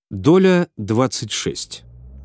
Доля 26.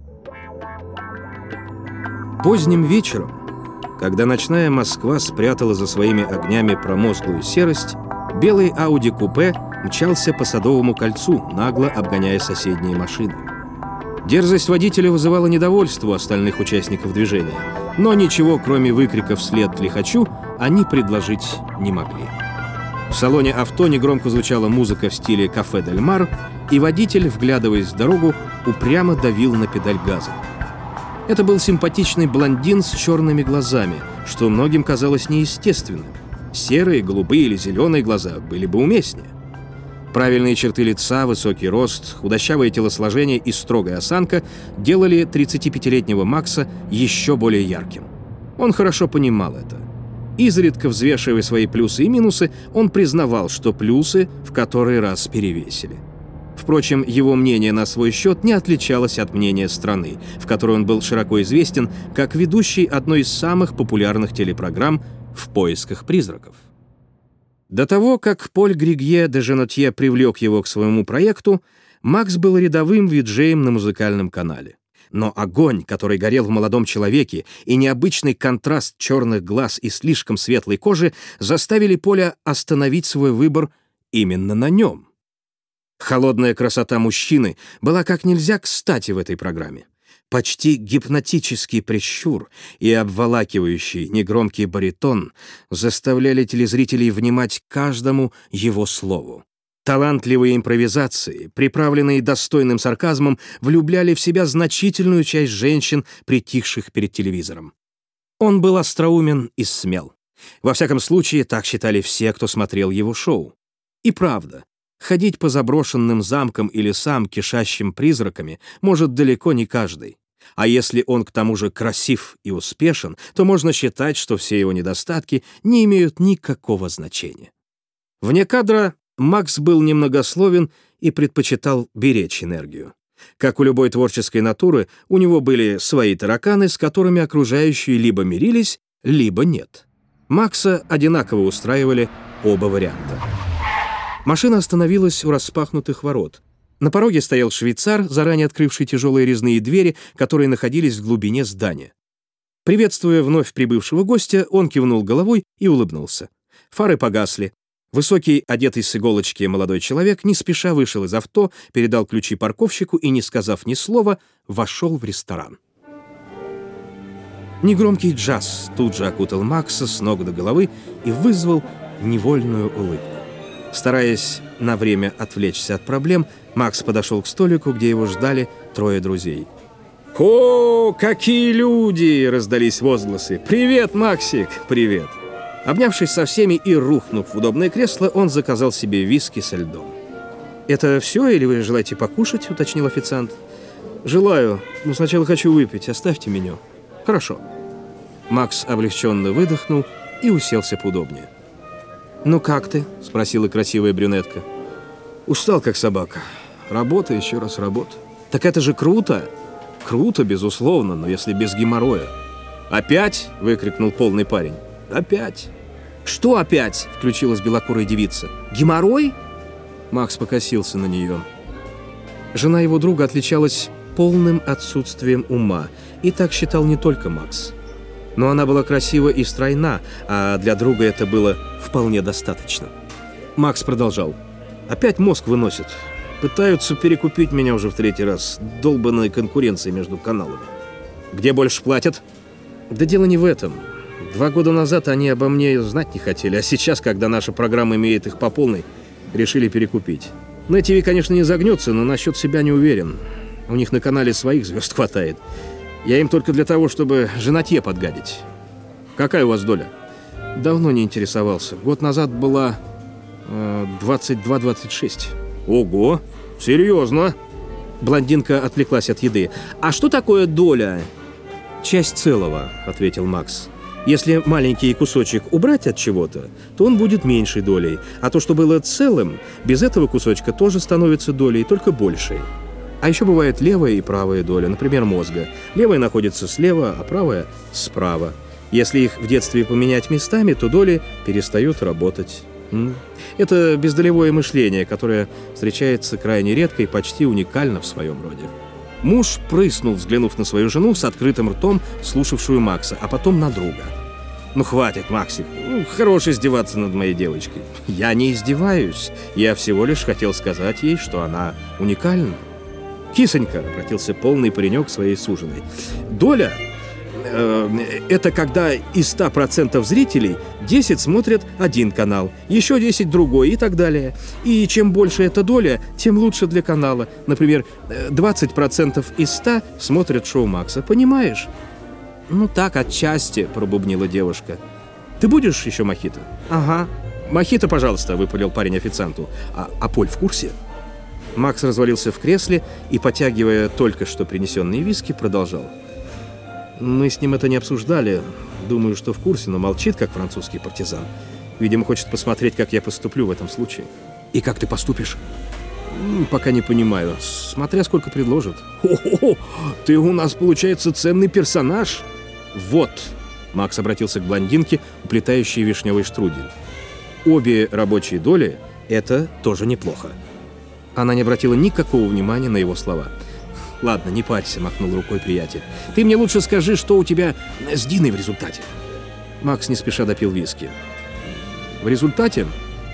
Поздним вечером, когда ночная Москва спрятала за своими огнями промозглую серость, белый Ауди-купе мчался по Садовому кольцу, нагло обгоняя соседние машины. Дерзость водителя вызывала недовольство у остальных участников движения, но ничего, кроме выкриков «вслед лихачу», они предложить не могли. В салоне авто негромко звучала музыка в стиле «Кафе Дель Мар», и водитель, вглядываясь в дорогу, упрямо давил на педаль газа. Это был симпатичный блондин с черными глазами, что многим казалось неестественным. Серые, голубые или зеленые глаза были бы уместнее. Правильные черты лица, высокий рост, худощавое телосложение и строгая осанка делали 35-летнего Макса еще более ярким. Он хорошо понимал это. Изредка взвешивая свои плюсы и минусы, он признавал, что плюсы в который раз перевесили. Впрочем, его мнение на свой счет не отличалось от мнения страны, в которой он был широко известен как ведущий одной из самых популярных телепрограмм «В поисках призраков». До того, как Поль Григье де Женотье привлек его к своему проекту, Макс был рядовым виджеем на музыкальном канале. Но огонь, который горел в молодом человеке, и необычный контраст черных глаз и слишком светлой кожи заставили Поля остановить свой выбор именно на нем. Холодная красота мужчины была как нельзя кстати в этой программе. Почти гипнотический прищур и обволакивающий негромкий баритон заставляли телезрителей внимать каждому его слову. Талантливые импровизации, приправленные достойным сарказмом, влюбляли в себя значительную часть женщин, притихших перед телевизором. Он был остроумен и смел. Во всяком случае, так считали все, кто смотрел его шоу. И правда, ходить по заброшенным замкам и лесам, кишащим призраками, может далеко не каждый. А если он к тому же красив и успешен, то можно считать, что все его недостатки не имеют никакого значения. Вне кадра Макс был немногословен и предпочитал беречь энергию. Как у любой творческой натуры, у него были свои тараканы, с которыми окружающие либо мирились, либо нет. Макса одинаково устраивали оба варианта. Машина остановилась у распахнутых ворот. На пороге стоял швейцар, заранее открывший тяжелые резные двери, которые находились в глубине здания. Приветствуя вновь прибывшего гостя, он кивнул головой и улыбнулся. Фары погасли. Высокий, одетый с иголочки молодой человек не спеша вышел из авто, передал ключи парковщику и, не сказав ни слова, вошел в ресторан. Негромкий джаз тут же окутал Макса с ног до головы и вызвал невольную улыбку. Стараясь на время отвлечься от проблем, Макс подошел к столику, где его ждали трое друзей. «О, какие люди!» — раздались возгласы. «Привет, Максик! Привет!» Обнявшись со всеми и рухнув в удобное кресло, он заказал себе виски со льдом. «Это все, или вы желаете покушать?» — уточнил официант. «Желаю, но сначала хочу выпить. Оставьте меню». «Хорошо». Макс облегченно выдохнул и уселся поудобнее. «Ну как ты?» — спросила красивая брюнетка. «Устал, как собака. Работа, еще раз работа». «Так это же круто!» «Круто, безусловно, но если без геморроя». «Опять?» — выкрикнул полный парень. «Опять». «Что опять?» — включилась белокурая девица. «Геморрой?» Макс покосился на нее. Жена его друга отличалась полным отсутствием ума, и так считал не только Макс. Но она была красива и стройна, а для друга это было вполне достаточно. Макс продолжал. «Опять мозг выносит. Пытаются перекупить меня уже в третий раз. Долбаная конкуренция между каналами». «Где больше платят?» «Да дело не в этом. 2 года назад они обо мне знать не хотели, а сейчас, когда наша программа имеет их по полной, решили перекупить. На ТВ, конечно, не загнется, но насчет себя не уверен. У них на канале своих звезд хватает. Я им только для того, чтобы Женотье подгадить». «Какая у вас доля?» «Давно не интересовался. Год назад была 22-26. «Ого! Серьезно?» Блондинка отвлеклась от еды. «А что такое доля?» «Часть целого», — ответил Макс. «Если маленький кусочек убрать от чего-то, то он будет меньшей долей. А то, что было целым, без этого кусочка тоже становится долей, только большей. А еще бывает левая и правая доля, например, мозга. Левая находится слева, а правая — справа. Если их в детстве поменять местами, то доли перестают работать. Это бездолевое мышление, которое встречается крайне редко и почти уникально в своем роде. Муж прыснул, взглянув на свою жену с открытым ртом, слушавшую Макса, а потом на друга. «Ну, хватит, Максик, хорош издеваться над моей девочкой». «Я не издеваюсь. Я всего лишь хотел сказать ей, что она уникальна». «Кисонька», — обратился полный паренек к своей суженой, «доля — это когда из 100% зрителей 10 смотрят один канал, еще 10 другой и так далее. И чем больше эта доля, тем лучше для канала. Например, 20% из 100 смотрят шоу Макса. Понимаешь?» «Ну так, отчасти», — пробубнила девушка. «Ты будешь еще мохито?» «Ага». «Мохито, пожалуйста», — выпалил парень официанту. «А Поль в курсе?» Макс развалился в кресле и, потягивая только что принесенные виски, продолжал. «Мы с ним это не обсуждали. Думаю, что в курсе, но молчит, как французский партизан. Видимо, хочет посмотреть, как я поступлю в этом случае». «И как ты поступишь?» «Пока не понимаю. Смотря сколько предложат». «О-хо-хо! Ты у нас, получается, ценный персонаж!» «Вот!» — Макс обратился к блондинке, уплетающей вишневый штрудель. «Обе рабочие доли — это тоже неплохо». Она не обратила никакого внимания на его слова. «Ладно, не парься», — махнул рукой приятель. «Ты мне лучше скажи, что у тебя с Диной в результате». Макс не спеша допил виски. «В результате?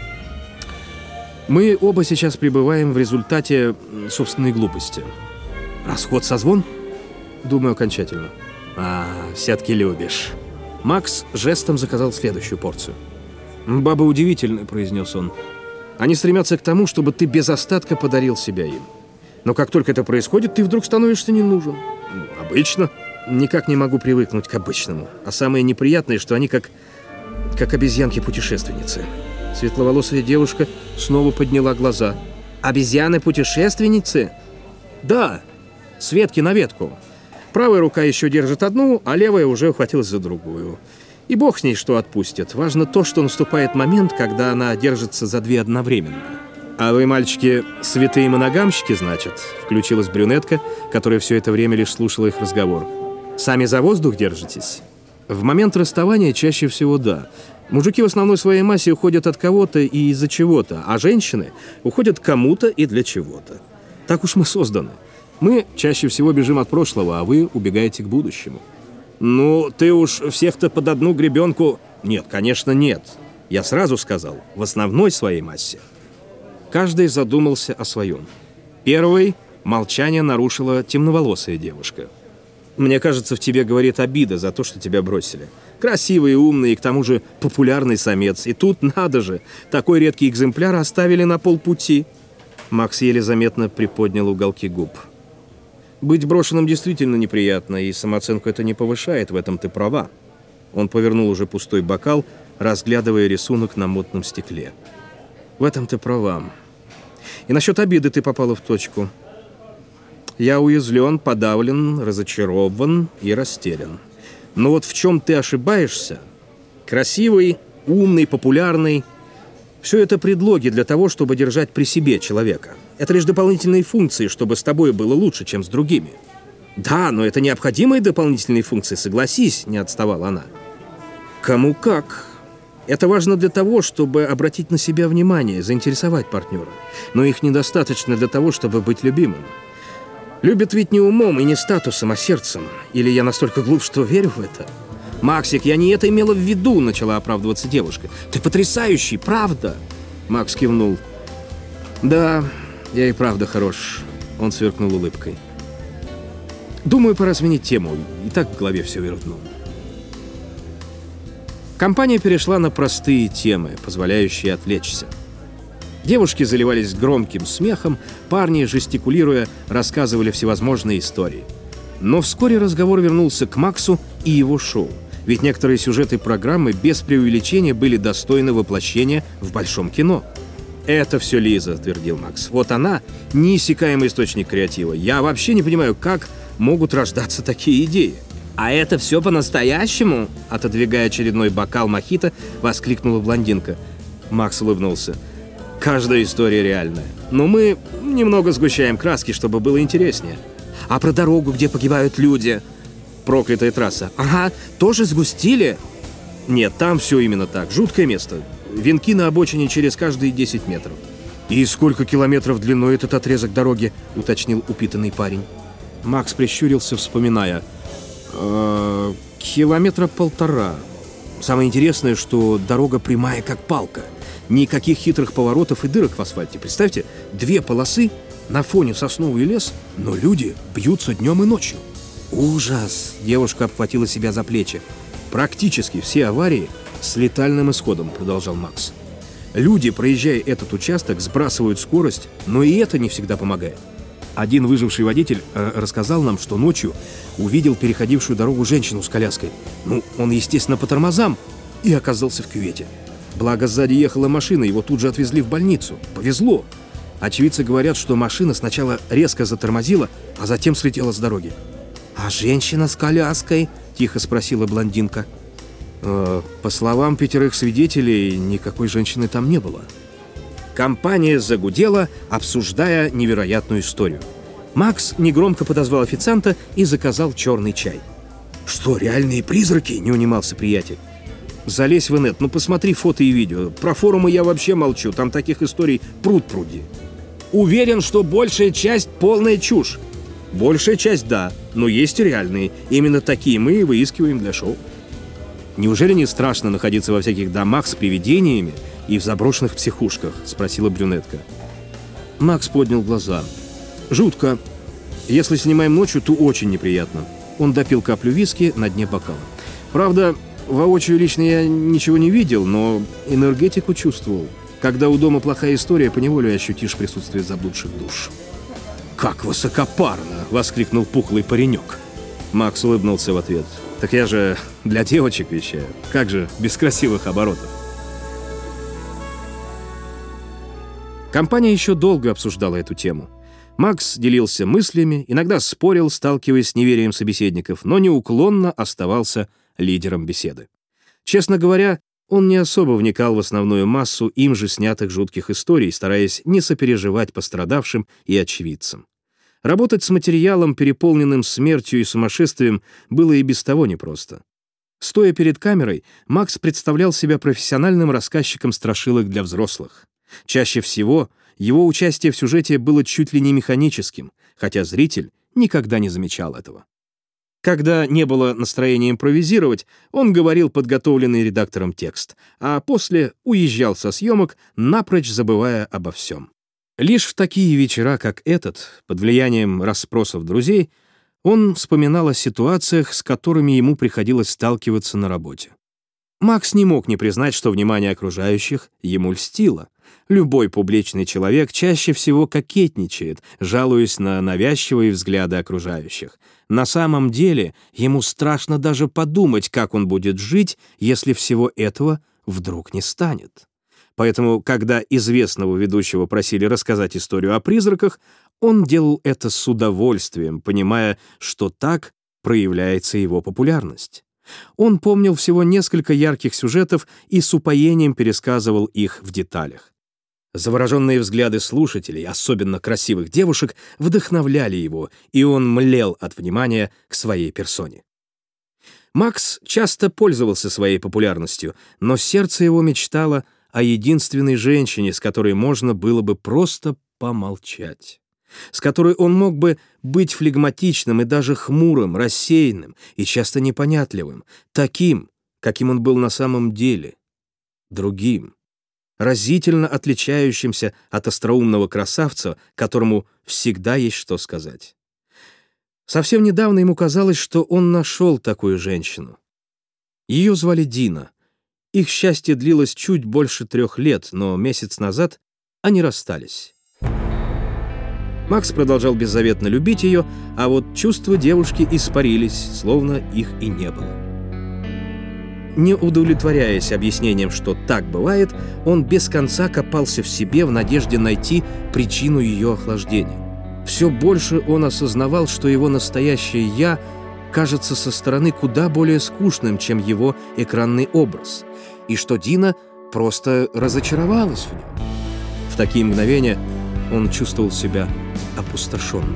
Мы оба сейчас пребываем в результате собственной глупости. Расход-созвон? Думаю, окончательно». «Все-таки любишь». Макс жестом заказал следующую порцию. «Бабы удивительны», — произнес он. «Они стремятся к тому, чтобы ты без остатка подарил себя им. Но как только это происходит, ты вдруг становишься не нужен». «Обычно». «Никак не могу привыкнуть к обычному. А самое неприятное, что они как обезьянки-путешественницы». Светловолосая девушка снова подняла глаза. «Обезьяны-путешественницы?» «Да, с ветки на ветку. Правая рука еще держит одну, а левая уже ухватилась за другую. И бог с ней что отпустит. Важно то, что наступает момент, когда она держится за две одновременно». «А вы, мальчики, святые моногамщики, значит?» — включилась брюнетка, которая все это время лишь слушала их разговор. «Сами за воздух держитесь?» «В момент расставания чаще всего да. Мужики в основной своей массе уходят от кого-то и из-за чего-то, а женщины уходят кому-то и для чего-то. Так уж мы созданы. Мы чаще всего бежим от прошлого, а вы убегаете к будущему». «Ну, ты уж всех-то под одну гребенку...» «Нет, конечно, нет. Я сразу сказал, в основной своей массе». Каждый задумался о своем. Первой молчание нарушила темноволосая девушка. «Мне кажется, в тебе говорит обида за то, что тебя бросили. Красивый, умный и к тому же популярный самец. И тут, надо же, такой редкий экземпляр оставили на полпути». Макс еле заметно приподнял уголки губ. «Быть брошенным действительно неприятно, и самооценку это не повышает, в этом ты права». Он повернул уже пустой бокал, разглядывая рисунок на мутном стекле. «В этом ты права. И насчет обиды ты попала в точку. Я уязвлен, подавлен, разочарован и растерян. Но вот в чем ты ошибаешься? Красивый, умный, популярный — все это предлоги для того, чтобы держать при себе человека. Это лишь дополнительные функции, чтобы с тобой было лучше, чем с другими». «Да, но это необходимые дополнительные функции, согласись», — не отставала она. «Кому как. Это важно для того, чтобы обратить на себя внимание, заинтересовать партнера. Но их недостаточно для того, чтобы быть любимым. Любят ведь не умом и не статусом, а сердцем. Или я настолько глуп, что верю в это?» «Максик, я не это имела в виду», — начала оправдываться девушка. «Ты потрясающий, правда?» Макс кивнул. «Да, я и правда хорош», — он сверкнул улыбкой. «Думаю, пора сменить тему. И так в голове все верно». Компания перешла на простые темы, позволяющие отвлечься. Девушки заливались громким смехом, парни, жестикулируя, рассказывали всевозможные истории. Но вскоре разговор вернулся к Максу и его шоу. Ведь некоторые сюжеты программы без преувеличения были достойны воплощения в большом кино. «Это все Лиза», — твердил Макс. «Вот она — неиссякаемый источник креатива. Я вообще не понимаю, как могут рождаться такие идеи». «А это все по-настоящему?» — отодвигая очередной бокал мохито, воскликнула блондинка. Макс улыбнулся. «Каждая история реальная. Но мы немного сгущаем краски, чтобы было интереснее». «А про дорогу, где погибают люди?» «Проклятая трасса». «Ага, тоже сгустили?» «Нет, там все именно так. Жуткое место. Венки на обочине через каждые 10 метров. «И сколько километров длиной этот отрезок дороги?» — уточнил упитанный парень. Макс прищурился, вспоминая. «Километра 1,5. Самое интересное, что дорога прямая, как палка. Никаких хитрых поворотов и дырок в асфальте. Представьте, 2 полосы, на фоне сосновый лес, но люди бьются днем и ночью». «Ужас!» — девушка обхватила себя за плечи. «Практически все аварии с летальным исходом», — продолжал Макс. «Люди, проезжая этот участок, сбрасывают скорость, но и это не всегда помогает. Один выживший водитель рассказал нам, что ночью увидел переходившую дорогу женщину с коляской. Он, естественно, по тормозам и оказался в кювете. Благо, сзади ехала машина, его тут же отвезли в больницу. Повезло. Очевидцы говорят, что машина сначала резко затормозила, а затем слетела с дороги». «А женщина с коляской?» — тихо спросила блондинка. По словам 5 свидетелей, никакой женщины там не было. Компания загудела, обсуждая невероятную историю. Макс негромко подозвал официанта и заказал черный чай. «Что, реальные призраки?» — не унимался приятель. «Залезь в инет, посмотри фото и видео. Про форумы я вообще молчу, там таких историй пруд-пруди. Уверен, что большая часть — полная чушь». «Большая часть — да, но есть и реальные. Именно такие мы и выискиваем для шоу». «Неужели не страшно находиться во всяких домах с привидениями и в заброшенных психушках?» — спросила брюнетка. Макс поднял глаза. «Жутко. Если снимаем ночью, то очень неприятно». Он допил каплю виски на дне бокала. «Правда, воочию лично я ничего не видел, но энергетику чувствовал. Когда у дома плохая история, поневоле ощутишь присутствие заблудших душ». «Как высокопарно!» — воскликнул пухлый паренек. Макс улыбнулся в ответ. «Так я же для девочек вещаю. Как же без красивых оборотов?» Компания еще долго обсуждала эту тему. Макс делился мыслями, иногда спорил, сталкиваясь с неверием собеседников, но неуклонно оставался лидером беседы. Честно говоря, он не особо вникал в основную массу им же снятых жутких историй, стараясь не сопереживать пострадавшим и очевидцам. Работать с материалом, переполненным смертью и сумасшествием, было и без того непросто. Стоя перед камерой, Макс представлял себя профессиональным рассказчиком страшилок для взрослых. Чаще всего его участие в сюжете было чуть ли не механическим, хотя зритель никогда не замечал этого. Когда не было настроения импровизировать, он говорил подготовленный редактором текст, а после уезжал со съемок, напрочь забывая обо всем. Лишь в такие вечера, как этот, под влиянием расспросов друзей, он вспоминал о ситуациях, с которыми ему приходилось сталкиваться на работе. Макс не мог не признать, что внимание окружающих ему льстило. Любой публичный человек чаще всего кокетничает, жалуясь на навязчивые взгляды окружающих. На самом деле ему страшно даже подумать, как он будет жить, если всего этого вдруг не станет. Поэтому, когда известного ведущего просили рассказать историю о призраках, он делал это с удовольствием, понимая, что так проявляется его популярность. Он помнил всего несколько ярких сюжетов и с упоением пересказывал их в деталях. Завороженные взгляды слушателей, особенно красивых девушек, вдохновляли его, и он млел от внимания к своей персоне. Макс часто пользовался своей популярностью, но сердце его мечтало о единственной женщине, с которой можно было бы просто помолчать, с которой он мог бы быть флегматичным и даже хмурым, рассеянным и часто непонятливым, таким, каким он был на самом деле, другим, разительно отличающимся от остроумного красавца, которому всегда есть что сказать. Совсем недавно ему казалось, что он нашел такую женщину. Ее звали Дина. Их счастье длилось чуть больше 3 лет, но месяц назад они расстались. Макс продолжал беззаветно любить ее, а вот чувства девушки испарились, словно их и не было. Не удовлетворяясь объяснением, что так бывает, он без конца копался в себе в надежде найти причину ее охлаждения. Все больше он осознавал, что его настоящее «я» кажется со стороны куда более скучным, чем его экранный образ, и что Дина просто разочаровалась в нем. В такие мгновения он чувствовал себя опустошенным.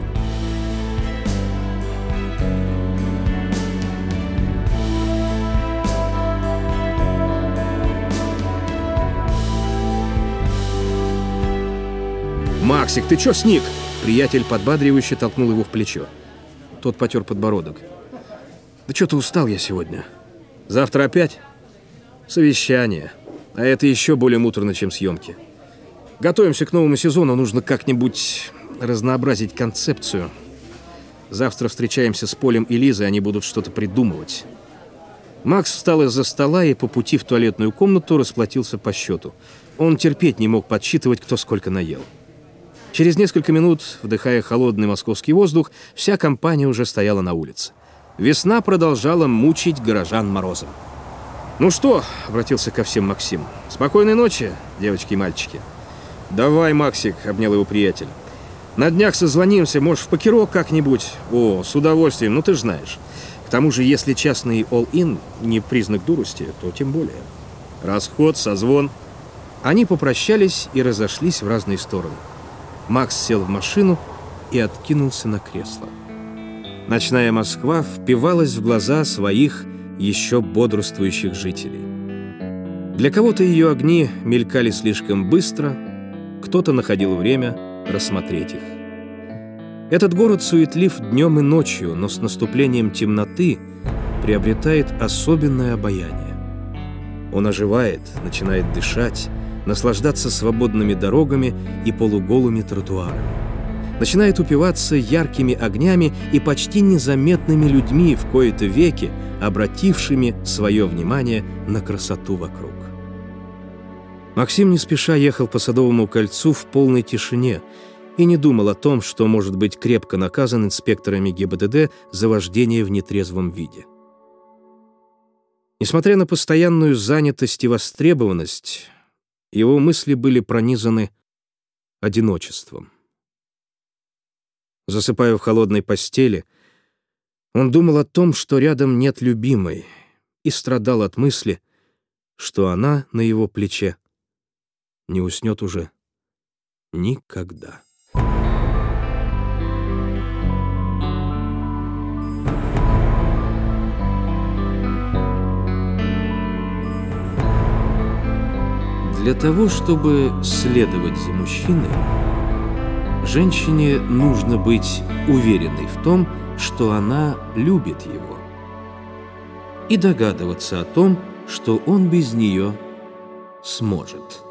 «Максик, ты чё сник?» Приятель подбадривающе толкнул его в плечо. Тот потер подбородок. «Да чё-то устал я сегодня. Завтра опять? Совещание. А это еще более муторно, чем съемки. Готовимся к новому сезону, нужно как-нибудь разнообразить концепцию. Завтра встречаемся с Полем и Лизой, они будут что-то придумывать». Макс встал из-за стола и по пути в туалетную комнату расплатился по счету. Он терпеть не мог подсчитывать, кто сколько наел. Через несколько минут, вдыхая холодный московский воздух, вся компания уже стояла на улице. Весна продолжала мучить горожан морозом. «Ну что?» — обратился ко всем Максим. «Спокойной ночи, девочки и мальчики». «Давай, Максик», — обнял его приятель. «На днях созвонимся, может, в покерок как-нибудь?» «О, с удовольствием, ну ты ж знаешь. К тому же, если частный all-in не признак дурости, то тем более. Расход, созвон». Они попрощались и разошлись в разные стороны. Макс сел в машину и откинулся на кресло. Ночная Москва впивалась в глаза своих еще бодрствующих жителей. Для кого-то ее огни мелькали слишком быстро, кто-то находил время рассмотреть их. Этот город суетлив днем и ночью, но с наступлением темноты приобретает особенное обаяние. Он оживает, начинает дышать, наслаждаться свободными дорогами и полуголыми тротуарами. Начинает упиваться яркими огнями и почти незаметными людьми в кои-то веки, обратившими свое внимание на красоту вокруг. Максим не спеша ехал по Садовому кольцу в полной тишине и не думал о том, что может быть крепко наказан инспекторами ГИБДД за вождение в нетрезвом виде. Несмотря на постоянную занятость и востребованность, его мысли были пронизаны одиночеством. Засыпая в холодной постели, он думал о том, что рядом нет любимой, и страдал от мысли, что она на его плече не уснет уже никогда. Для того, чтобы следовать за мужчиной, женщине нужно быть уверенной в том, что она любит его, и догадываться о том, что он без нее сможет.